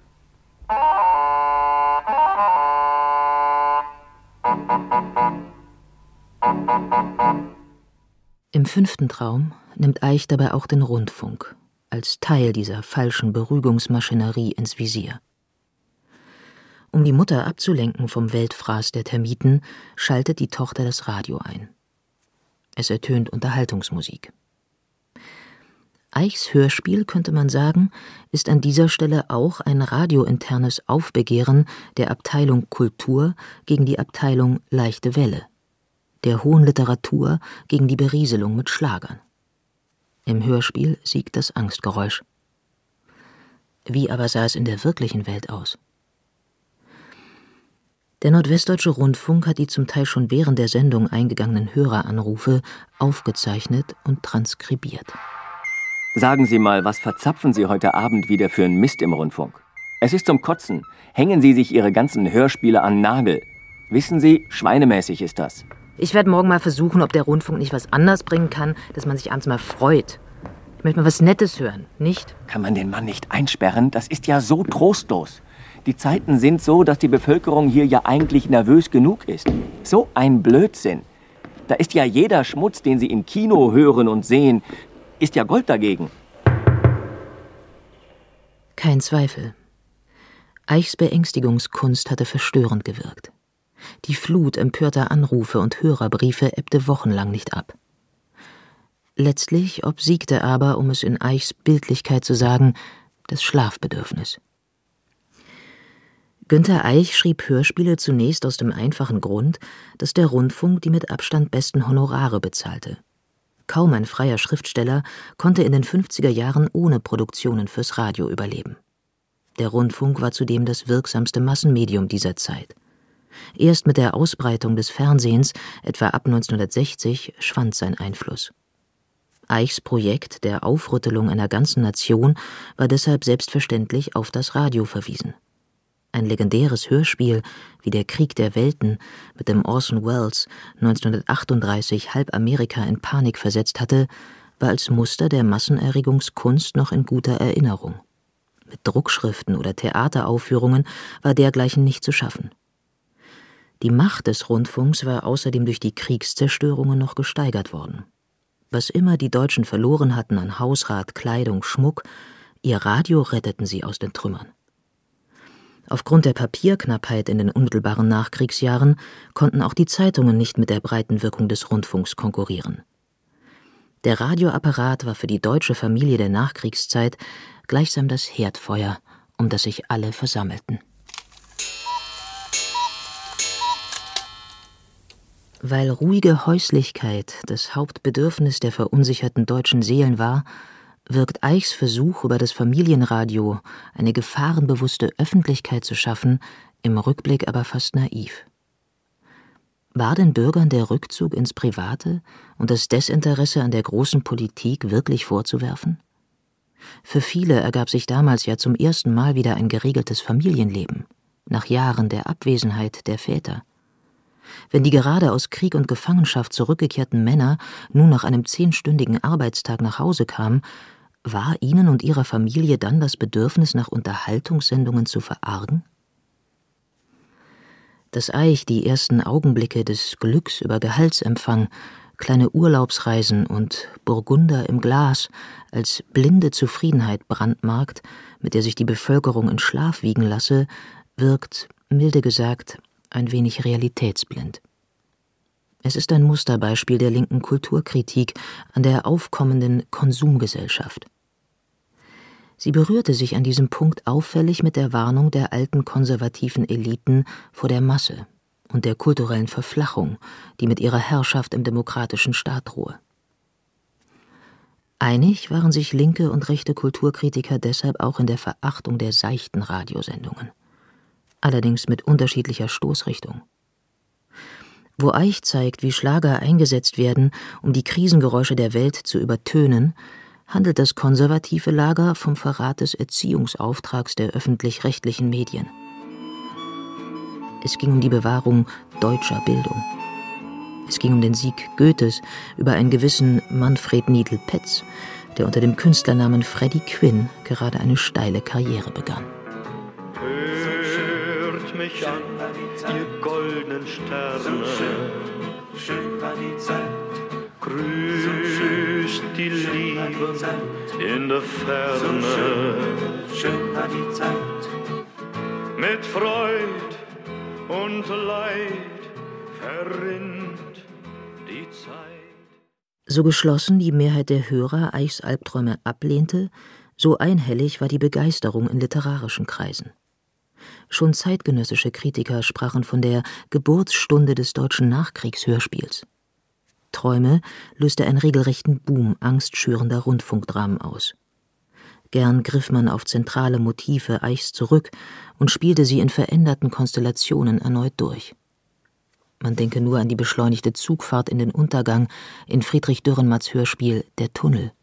Im fünften Traum nimmt Eich dabei auch den Rundfunk als Teil dieser falschen Beruhigungsmaschinerie ins Visier. Um die Mutter abzulenken vom Weltfraß der Termiten, schaltet die Tochter das Radio ein. Es ertönt Unterhaltungsmusik. Eichs Hörspiel, könnte man sagen, ist an dieser Stelle auch ein radiointernes Aufbegehren der Abteilung Kultur gegen die Abteilung Leichte Welle, der hohen Literatur gegen die Berieselung mit Schlagern. Im Hörspiel siegt das Angstgeräusch. Wie aber sah es in der wirklichen Welt aus? Der Nordwestdeutsche Rundfunk hat die zum Teil schon während der Sendung eingegangenen Höreranrufe aufgezeichnet und transkribiert. Sagen Sie mal, was verzapfen Sie heute Abend wieder für einen Mist im Rundfunk? Es ist zum Kotzen. Hängen Sie sich Ihre ganzen Hörspiele an Nagel. Wissen Sie, schweinemäßig ist das. Ich werde morgen mal versuchen, ob der Rundfunk nicht was anderes bringen kann, dass man sich abends mal freut. Ich möchte mal was Nettes hören, nicht? Kann man den Mann nicht einsperren? Das ist ja so trostlos. Die Zeiten sind so, dass die Bevölkerung hier ja eigentlich nervös genug ist. So ein Blödsinn. Da ist ja jeder Schmutz, den Sie im Kino hören und sehen, ist ja Gold dagegen. Kein Zweifel. Eichs Beängstigungskunst hatte verstörend gewirkt. Die Flut empörter Anrufe und Hörerbriefe ebbte wochenlang nicht ab. Letztlich obsiegte aber, um es in Eichs Bildlichkeit zu sagen, das Schlafbedürfnis. Günter Eich schrieb Hörspiele zunächst aus dem einfachen Grund, dass der Rundfunk die mit Abstand besten Honorare bezahlte. Kaum ein freier Schriftsteller konnte in den fünfziger Jahren ohne Produktionen fürs Radio überleben. Der Rundfunk war zudem das wirksamste Massenmedium dieser Zeit. Erst mit der Ausbreitung des Fernsehens, etwa ab neunzehnhundertsechzig, schwand sein Einfluss. Eichs Projekt der Aufrüttelung einer ganzen Nation war deshalb selbstverständlich auf das Radio verwiesen. Ein legendäres Hörspiel wie Der Krieg der Welten, mit dem Orson Welles neunzehnhundertachtunddreißig halb Amerika in Panik versetzt hatte, war als Muster der Massenerregungskunst noch in guter Erinnerung. Mit Druckschriften oder Theateraufführungen war dergleichen nicht zu schaffen. Die Macht des Rundfunks war außerdem durch die Kriegszerstörungen noch gesteigert worden. Was immer die Deutschen verloren hatten an Hausrat, Kleidung, Schmuck, ihr Radio retteten sie aus den Trümmern. Aufgrund der Papierknappheit in den unmittelbaren Nachkriegsjahren konnten auch die Zeitungen nicht mit der breiten Wirkung des Rundfunks konkurrieren. Der Radioapparat war für die deutsche Familie der Nachkriegszeit gleichsam das Herdfeuer, um das sich alle versammelten. Weil ruhige Häuslichkeit das Hauptbedürfnis der verunsicherten deutschen Seelen war, wirkt Eichs Versuch, über das Familienradio eine gefahrenbewusste Öffentlichkeit zu schaffen, im Rückblick aber fast naiv. War den Bürgern der Rückzug ins Private und das Desinteresse an der großen Politik wirklich vorzuwerfen? Für viele ergab sich damals ja zum ersten Mal wieder ein geregeltes Familienleben, nach Jahren der Abwesenheit der Väter. Wenn die gerade aus Krieg und Gefangenschaft zurückgekehrten Männer nun nach einem zehnstündigen Arbeitstag nach Hause kamen, war ihnen und ihrer Familie dann das Bedürfnis nach Unterhaltungssendungen zu verargen? Dass Eich die ersten Augenblicke des Glücks über Gehaltsempfang, kleine Urlaubsreisen und Burgunder im Glas als blinde Zufriedenheit brandmarkt, mit der sich die Bevölkerung in Schlaf wiegen lasse, wirkt, milde gesagt, ein wenig realitätsblind. Es ist ein Musterbeispiel der linken Kulturkritik an der aufkommenden Konsumgesellschaft. Sie berührte sich an diesem Punkt auffällig mit der Warnung der alten konservativen Eliten vor der Masse und der kulturellen Verflachung, die mit ihrer Herrschaft im demokratischen Staat drohe. Einig waren sich linke und rechte Kulturkritiker deshalb auch in der Verachtung der seichten Radiosendungen, allerdings mit unterschiedlicher Stoßrichtung. Wo Eich zeigt, wie Schlager eingesetzt werden, um die Krisengeräusche der Welt zu übertönen, handelt das konservative Lager vom Verrat des Erziehungsauftrags der öffentlich-rechtlichen Medien. Es ging um die Bewahrung deutscher Bildung. Es ging um den Sieg Goethes über einen gewissen Manfred Niedel-Petz, der unter dem Künstlernamen Freddie Quinn gerade eine steile Karriere begann. Hört mich an, ihr goldenen Sterne, schön war die Zeit, grüßt die Liebe in der Ferne, schön war die Zeit, mit Freud und Leid verrinnt die Zeit. So geschlossen die Mehrheit der Hörer Eichs Albträume ablehnte, so einhellig war die Begeisterung in literarischen Kreisen. Schon zeitgenössische Kritiker sprachen von der Geburtsstunde des deutschen Nachkriegshörspiels. Träume löste einen regelrechten Boom angstschürender Rundfunkdramen aus. Gern griff man auf zentrale Motive Eichs zurück und spielte sie in veränderten Konstellationen erneut durch. Man denke nur an die beschleunigte Zugfahrt in den Untergang in Friedrich Dürrenmatts Hörspiel Der Tunnel.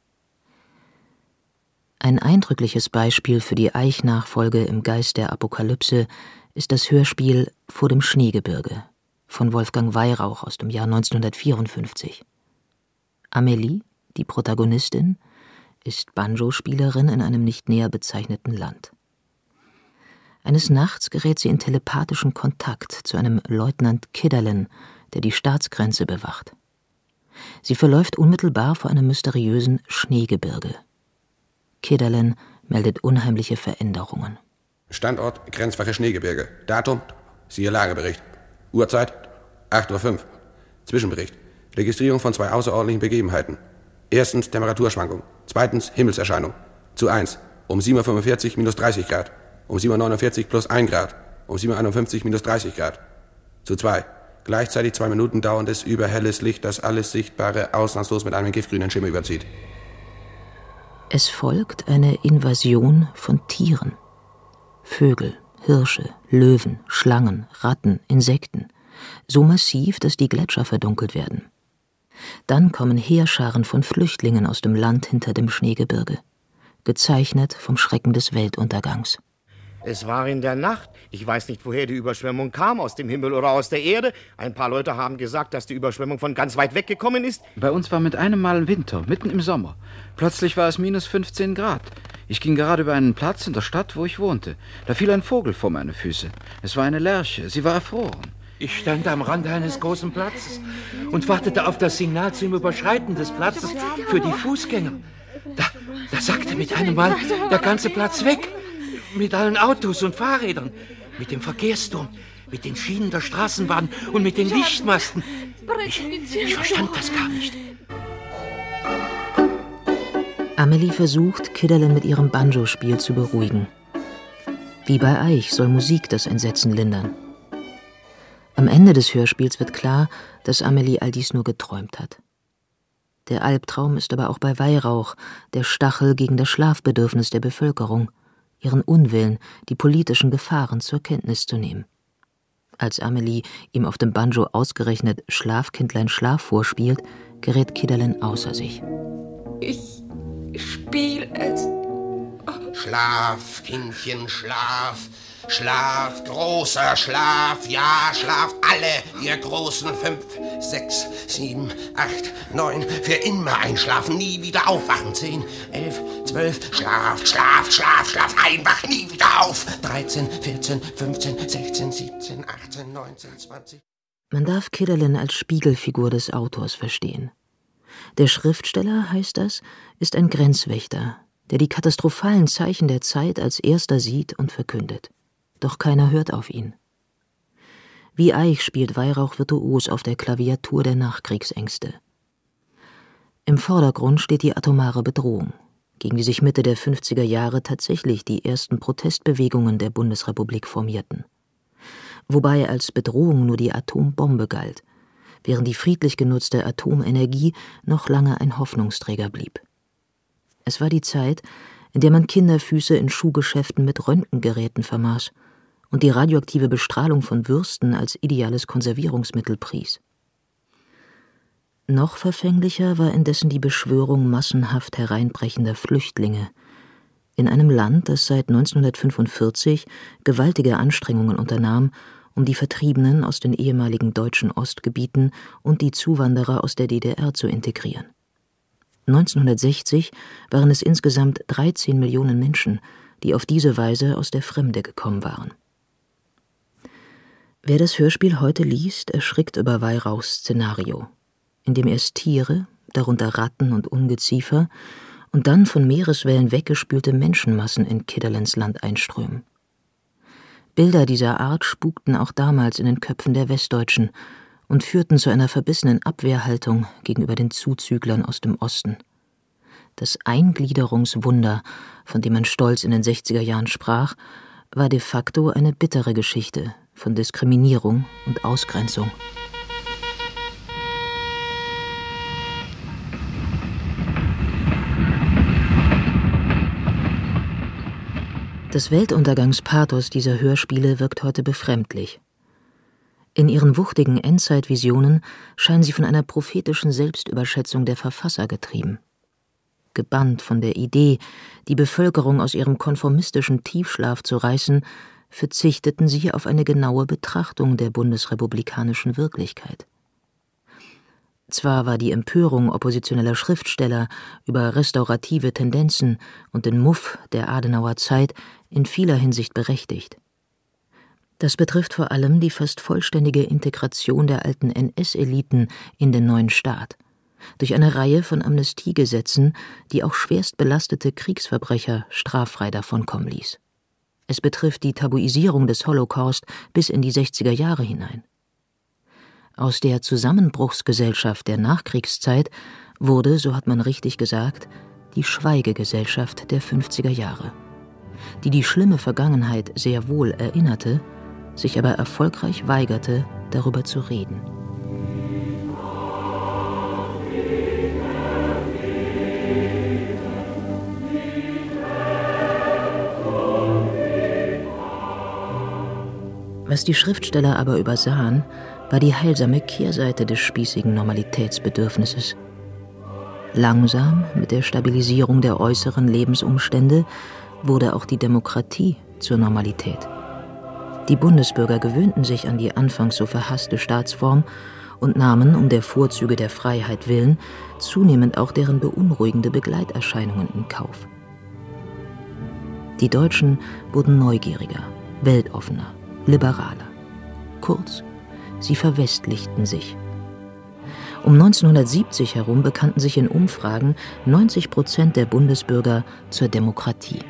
Ein eindrückliches Beispiel für die Eich-Nachfolge im Geist der Apokalypse ist das Hörspiel Vor dem Schneegebirge von Wolfgang Weyrauch aus dem Jahr neunzehnhundertvierundfünfzig. Amelie, die Protagonistin, ist Banjospielerin in einem nicht näher bezeichneten Land. Eines Nachts gerät sie in telepathischen Kontakt zu einem Leutnant Kidderlen, der die Staatsgrenze bewacht. Sie verläuft unmittelbar vor einem mysteriösen Schneegebirge. Kidderlen meldet unheimliche Veränderungen. Standort Grenzwache Schneegebirge. Datum, siehe Lagebericht. Uhrzeit, acht Uhr fünf. Zwischenbericht. Registrierung von zwei außerordentlichen Begebenheiten. Erstens Temperaturschwankung. Zweitens Himmelserscheinung. Zu eins. Um sieben Uhr fünfundvierzig minus dreißig Grad. Um sieben Uhr neunundvierzig plus ein Grad. Um sieben Uhr einundfünfzig minus dreißig Grad. Zu zwei. Gleichzeitig zwei Minuten dauerndes überhelles Licht, das alles Sichtbare ausnahmslos mit einem giftgrünen Schimmer überzieht. Es folgt eine Invasion von Tieren. Vögel, Hirsche, Löwen, Schlangen, Ratten, Insekten. So massiv, dass die Gletscher verdunkelt werden. Dann kommen Heerscharen von Flüchtlingen aus dem Land hinter dem Schneegebirge. Gezeichnet vom Schrecken des Weltuntergangs. Es war in der Nacht. Ich weiß nicht, woher die Überschwemmung kam, aus dem Himmel oder aus der Erde. Ein paar Leute haben gesagt, dass die Überschwemmung von ganz weit weg gekommen ist. Bei uns war mit einem Mal Winter, mitten im Sommer. Plötzlich war es minus fünfzehn Grad. Ich ging gerade über einen Platz in der Stadt, wo ich wohnte. Da fiel ein Vogel vor meine Füße. Es war eine Lerche, sie war erfroren. Ich stand am Rand eines großen Platzes und wartete auf das Signal zum Überschreiten des Platzes für die Fußgänger. Da, da sackte mit einem Mal der ganze Platz weg. Mit allen Autos und Fahrrädern, mit dem Verkehrsturm, mit den Schienen der Straßenbahn und mit den Lichtmasten. Ich, ich verstand das gar nicht. Amelie versucht, Kidderlen mit ihrem Banjo-Spiel zu beruhigen. Wie bei Eich soll Musik das Entsetzen lindern. Am Ende des Hörspiels wird klar, dass Amelie all dies nur geträumt hat. Der Albtraum ist aber auch bei Weihrauch der Stachel gegen das Schlafbedürfnis der Bevölkerung, ihren Unwillen, die politischen Gefahren zur Kenntnis zu nehmen. Als Amelie ihm auf dem Banjo ausgerechnet Schlafkindlein Schlaf vorspielt, gerät Kidderlen außer sich. Ich spiel es. Schlaf, Kindchen, schlaf. Schlaf, großer Schlaf, ja, schlaf alle, ihr großen fünf, sechs, sieben, acht, neun, für immer einschlafen, nie wieder aufwachen, zehn, elf, zwölf, schlaf, schlaf, schlaf, schlaf, einwach, nie wieder auf, dreizehn, vierzehn, fünfzehn, sechzehn, siebzehn, achtzehn, neunzehn, zwanzig. Man darf Kidderlen als Spiegelfigur des Autors verstehen. Der Schriftsteller, heißt das, ist ein Grenzwächter, der die katastrophalen Zeichen der Zeit als erster sieht und verkündet. Doch keiner hört auf ihn. Wie Eich spielt Weihrauch virtuos auf der Klaviatur der Nachkriegsängste. Im Vordergrund steht die atomare Bedrohung, gegen die sich Mitte der fünfziger Jahre tatsächlich die ersten Protestbewegungen der Bundesrepublik formierten. Wobei als Bedrohung nur die Atombombe galt, während die friedlich genutzte Atomenergie noch lange ein Hoffnungsträger blieb. Es war die Zeit, in der man Kinderfüße in Schuhgeschäften mit Röntgengeräten vermaß und die radioaktive Bestrahlung von Würsten als ideales Konservierungsmittel pries. Noch verfänglicher war indessen die Beschwörung massenhaft hereinbrechender Flüchtlinge in einem Land, das seit neunzehnhundertfünfundvierzig gewaltige Anstrengungen unternahm, um die Vertriebenen aus den ehemaligen deutschen Ostgebieten und die Zuwanderer aus der D D R zu integrieren. neunzehnhundertsechzig waren es insgesamt dreizehn Millionen Menschen, die auf diese Weise aus der Fremde gekommen waren. Wer das Hörspiel heute liest, erschrickt über Weihrauchs Szenario, in dem erst Tiere, darunter Ratten und Ungeziefer, und dann von Meereswellen weggespülte Menschenmassen in Kidderlens Land einströmen. Bilder dieser Art spukten auch damals in den Köpfen der Westdeutschen und führten zu einer verbissenen Abwehrhaltung gegenüber den Zuzüglern aus dem Osten. Das Eingliederungswunder, von dem man stolz in den sechziger Jahren sprach, war de facto eine bittere Geschichte von Diskriminierung und Ausgrenzung. Das Weltuntergangspathos dieser Hörspiele wirkt heute befremdlich. In ihren wuchtigen Endzeitvisionen scheinen sie von einer prophetischen Selbstüberschätzung der Verfasser getrieben. Gebannt von der Idee, die Bevölkerung aus ihrem konformistischen Tiefschlaf zu reißen, verzichteten sie auf eine genaue Betrachtung der bundesrepublikanischen Wirklichkeit. Zwar war die Empörung oppositioneller Schriftsteller über restaurative Tendenzen und den Muff der Adenauer Zeit in vieler Hinsicht berechtigt. Das betrifft vor allem die fast vollständige Integration der alten N S-Eliten in den neuen Staat, durch eine Reihe von Amnestiegesetzen, die auch schwerst belastete Kriegsverbrecher straffrei davonkommen ließ. Es betrifft die Tabuisierung des Holocaust bis in die sechziger Jahre hinein. Aus der Zusammenbruchsgesellschaft der Nachkriegszeit wurde, so hat man richtig gesagt, die Schweigegesellschaft der fünfziger Jahre, die die schlimme Vergangenheit sehr wohl erinnerte, sich aber erfolgreich weigerte, darüber zu reden. Was die Schriftsteller aber übersahen, war die heilsame Kehrseite des spießigen Normalitätsbedürfnisses. Langsam, mit der Stabilisierung der äußeren Lebensumstände, wurde auch die Demokratie zur Normalität. Die Bundesbürger gewöhnten sich an die anfangs so verhasste Staatsform und nahmen, um der Vorzüge der Freiheit willen, zunehmend auch deren beunruhigende Begleiterscheinungen in Kauf. Die Deutschen wurden neugieriger, weltoffener, liberaler. Kurz, Sie verwestlichten sich. Um neunzehnhundertsiebzig herum bekannten sich in Umfragen neunzig Prozent der Bundesbürger zur Demokratie.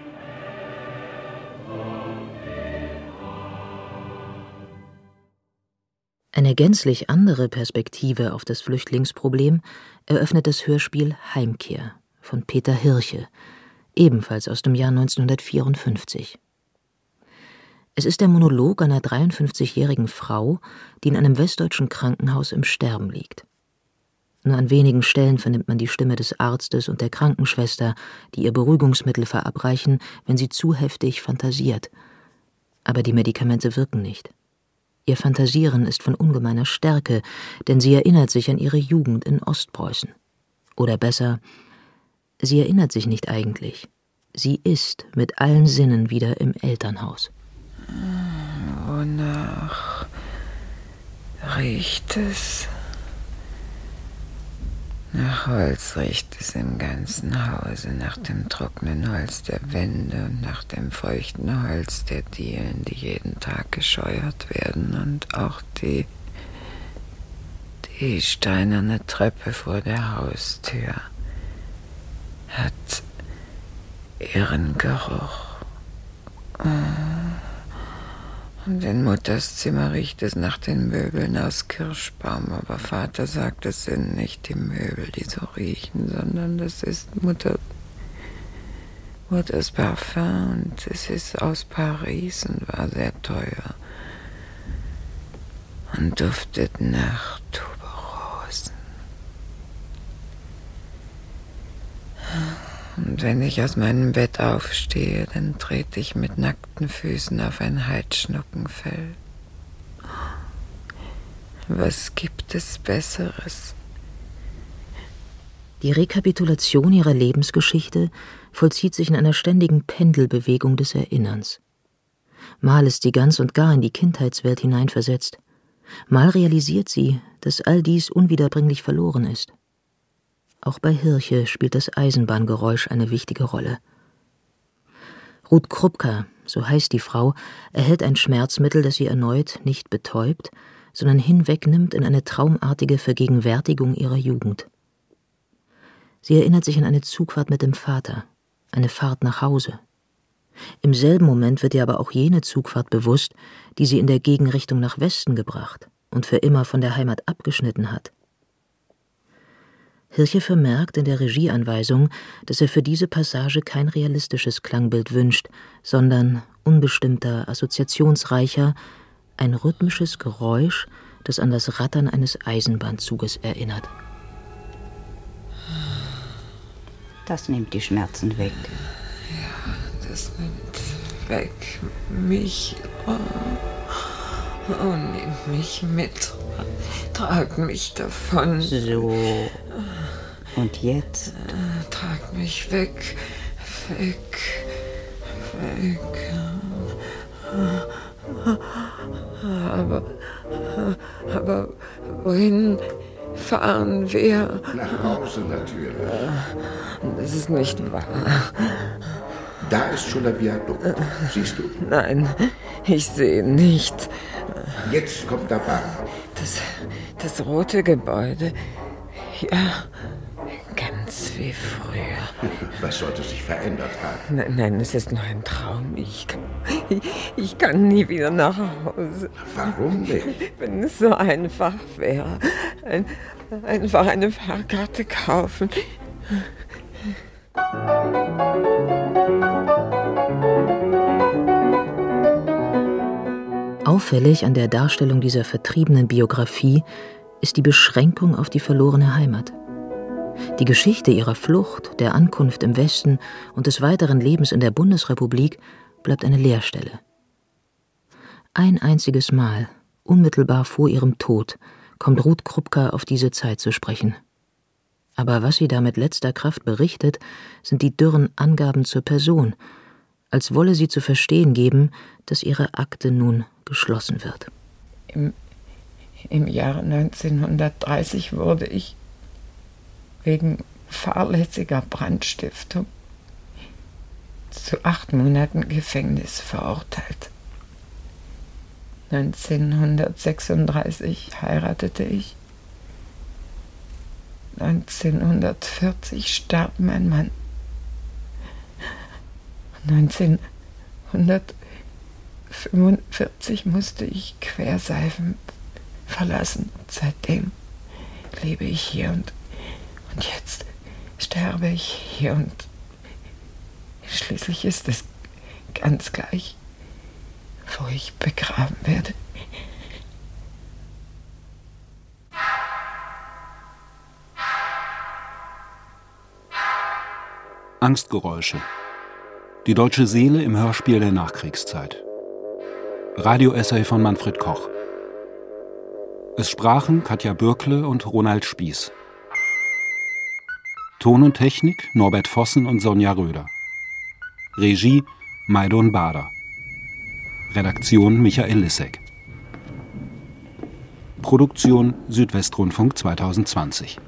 Eine gänzlich andere Perspektive auf das Flüchtlingsproblem eröffnet das Hörspiel Heimkehr von Peter Hirche, ebenfalls aus dem Jahr neunzehnhundertvierundfünfzig. Es ist der Monolog einer dreiundfünfzigjährigen Frau, die in einem westdeutschen Krankenhaus im Sterben liegt. Nur an wenigen Stellen vernimmt man die Stimme des Arztes und der Krankenschwester, die ihr Beruhigungsmittel verabreichen, wenn sie zu heftig fantasiert. Aber die Medikamente wirken nicht. Ihr Fantasieren ist von ungemeiner Stärke, denn sie erinnert sich an ihre Jugend in Ostpreußen. Oder besser, sie erinnert sich nicht eigentlich. Sie ist mit allen Sinnen wieder im Elternhaus. Wonach riecht es? Nach Holz riecht es im ganzen Hause, nach dem trockenen Holz der Wände und nach dem feuchten Holz der Dielen, die jeden Tag gescheuert werden, und auch die, die steinerne Treppe vor der Haustür hat ihren Geruch. Und in Mutters Zimmer riecht es nach den Möbeln aus Kirschbaum, aber Vater sagt, es sind nicht die Möbel, die so riechen, sondern das ist Mutter, Mutters Parfum, und es ist aus Paris und war sehr teuer und duftet nach Tuberosen. Und wenn ich aus meinem Bett aufstehe, dann trete ich mit nackten Füßen auf ein Heidschnuckenfell. Was gibt es Besseres? Die Rekapitulation ihrer Lebensgeschichte vollzieht sich in einer ständigen Pendelbewegung des Erinnerns. Mal ist sie ganz und gar in die Kindheitswelt hineinversetzt, mal realisiert sie, dass all dies unwiederbringlich verloren ist. Auch bei Hirche spielt das Eisenbahngeräusch eine wichtige Rolle. Ruth Krupka, so heißt die Frau, erhält ein Schmerzmittel, das sie erneut nicht betäubt, sondern hinwegnimmt in eine traumartige Vergegenwärtigung ihrer Jugend. Sie erinnert sich an eine Zugfahrt mit dem Vater, eine Fahrt nach Hause. Im selben Moment wird ihr aber auch jene Zugfahrt bewusst, die sie in der Gegenrichtung nach Westen gebracht und für immer von der Heimat abgeschnitten hat. Hirche vermerkt in der Regieanweisung, dass er für diese Passage kein realistisches Klangbild wünscht, sondern unbestimmter, assoziationsreicher, ein rhythmisches Geräusch, das an das Rattern eines Eisenbahnzuges erinnert. Das nimmt die Schmerzen weg. Ja, das nimmt weg mich. Oh, oh nimm mich mit. Trag mich davon. So. Und jetzt? Trag mich weg. Weg. Weg. Aber. Aber wohin fahren wir? Nach Hause natürlich. Das ist nicht wahr. Da ist schon der Viadukt. Siehst du? Nein, ich sehe nicht. Jetzt kommt der Bahn. Das, das rote Gebäude. Ja, ganz wie früher. Was sollte sich verändert haben? Nein, nein, es ist nur ein Traum. Ich kann, ich, ich kann nie wieder nach Hause. Warum nicht? Wenn es so einfach wäre. Ein, einfach eine Fahrkarte kaufen. Auffällig an der Darstellung dieser vertriebenen Biografie ist die Beschränkung auf die verlorene Heimat. Die Geschichte ihrer Flucht, der Ankunft im Westen und des weiteren Lebens in der Bundesrepublik bleibt eine Leerstelle. Ein einziges Mal, unmittelbar vor ihrem Tod, kommt Ruth Krupka auf diese Zeit zu sprechen. Aber was sie da mit letzter Kraft berichtet, sind die dürren Angaben zur Person, als wolle sie zu verstehen geben, dass ihre Akte nun geschlossen wird. Im, im Jahre neunzehnhundertdreißig wurde ich wegen fahrlässiger Brandstiftung zu acht Monaten Gefängnis verurteilt. neunzehnhundertsechsunddreißig heiratete ich. neunzehnhundertvierzig starb mein Mann. neunzehnhundertfünfundvierzig musste ich Querseifen verlassen. Und seitdem lebe ich hier und, und jetzt sterbe ich hier und schließlich ist es ganz gleich, wo ich begraben werde. Angstgeräusche. Die deutsche Seele im Hörspiel der Nachkriegszeit. Radioessay von Manfred Koch. Es sprachen Katja Bürkle und Ronald Spieß. Ton und Technik Norbert Vossen und Sonja Röder. Regie Maidon Bader. Redaktion Michael Lissek. Produktion Südwestrundfunk zweitausendzwanzig.